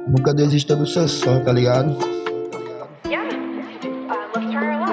Nunca desista do seu sonho, tá ligado? Yeah. Let's try our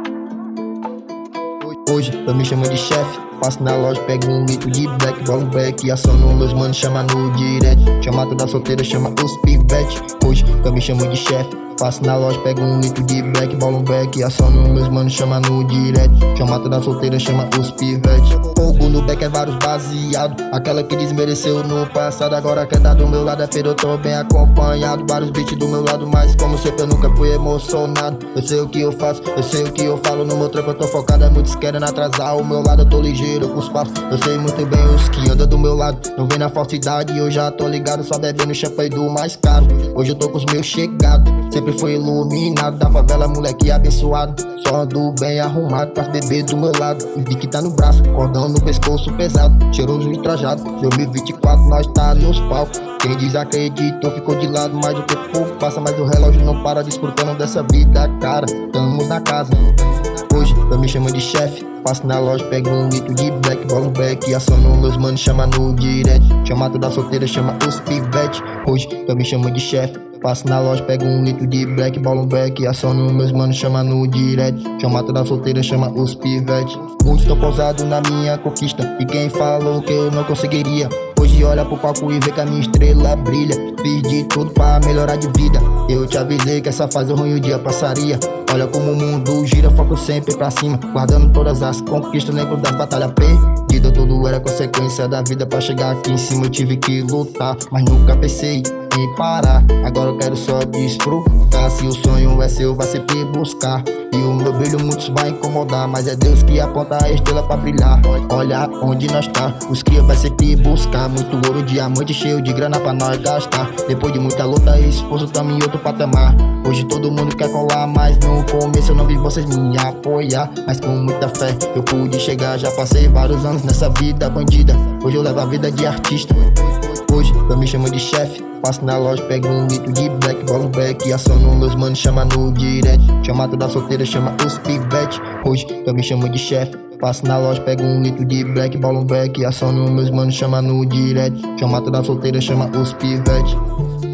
luck. Hoje eu me chamo de chefe. Passo na loja, pego um litro de black, bola um back e aciono meus manos, chama no direct. Chama toda solteira, chama os pivete. Hoje eu me chamo de chefe. Passo na loja, pego um litro de black, bola um back e aciono meus manos, chama no direct. Chama toda solteira, chama os pivete. Fogo no back é vários baseado. Aquela que desmereceu no passado, agora quer tá do meu lado, é feio, eu tô bem acompanhado. Vários beats do meu lado, mas como sempre eu nunca fui emocionado. Eu sei o que eu faço, eu sei o que eu falo. No meu trampo eu tô focado, é muitos querendo atrasar o meu lado, eu tô ligeiro com os passos. Eu sei muito bem os que andam do meu lado, não vem na falsidade, eu já tô ligado, só bebendo champanhe do mais caro. Hoje eu tô com os meus chegados, sempre fui iluminado da favela, moleque abençoado. Só ando bem arrumado pra beber do meu lado. E vi que tá no braço, cordão no pescoço pesado, cheiroso e trajado. 2024 nós tá nos palcos. Quem desacreditou ficou de lado, mas o tempo passa, mas o relógio não para, desfrutando dessa vida, cara. Tamo na casa. Hoje eu me chamo de chefe. Passo na loja, pego um litro de black, bola um back e aciono meus manos, chama no direct. Chama toda solteira, chama os pivete. Hoje eu me chamo de chefe. Passo na loja, pego um litro de black, bola um back e aciono meus manos, chama no direct. Chama toda solteira, chama os pivete. Muitos tão pousados na minha conquista, e quem falou que eu não conseguiria, hoje olha pro palco e vê que a minha estrela brilha. Fiz de tudo pra melhorar de vida, eu te avisei que essa fase ruim o dia passaria. Olha como o mundo gira, foco sempre pra cima, guardando todas as conquistas, lembro das batalhas perdidas. Tudo era consequência da vida, pra chegar aqui em cima eu tive que lutar, mas nunca pensei em parar. Agora eu quero só desfrutar, se o sonho é seu vai sempre buscar. E o meu brilho muitos vai incomodar, mas é Deus que aponta a estrela pra brilhar. Olha onde nós tá, os cria vai sempre buscar. Muito ouro, diamante cheio de grana pra nós gastar. Depois de muita luta e esforço tamo em outro patamar. Hoje todo mundo quer colar, mas no começo eu não vi vocês me apoiar. Mas com muita fé eu pude chegar, já passei vários anos nessa vida bandida. Hoje eu levo a vida de artista. Hoje eu me chamo de chefe. Passo na loja, pego um litro de black, bola um back e aciono meus manos, chama no direct. Chama toda solteira, chama os pivete. Hoje eu me chamo de chefe. Passo na loja, pego um litro de black, bola um back e aciono meus manos, chama no direct. Chama toda solteira, chama os pivete.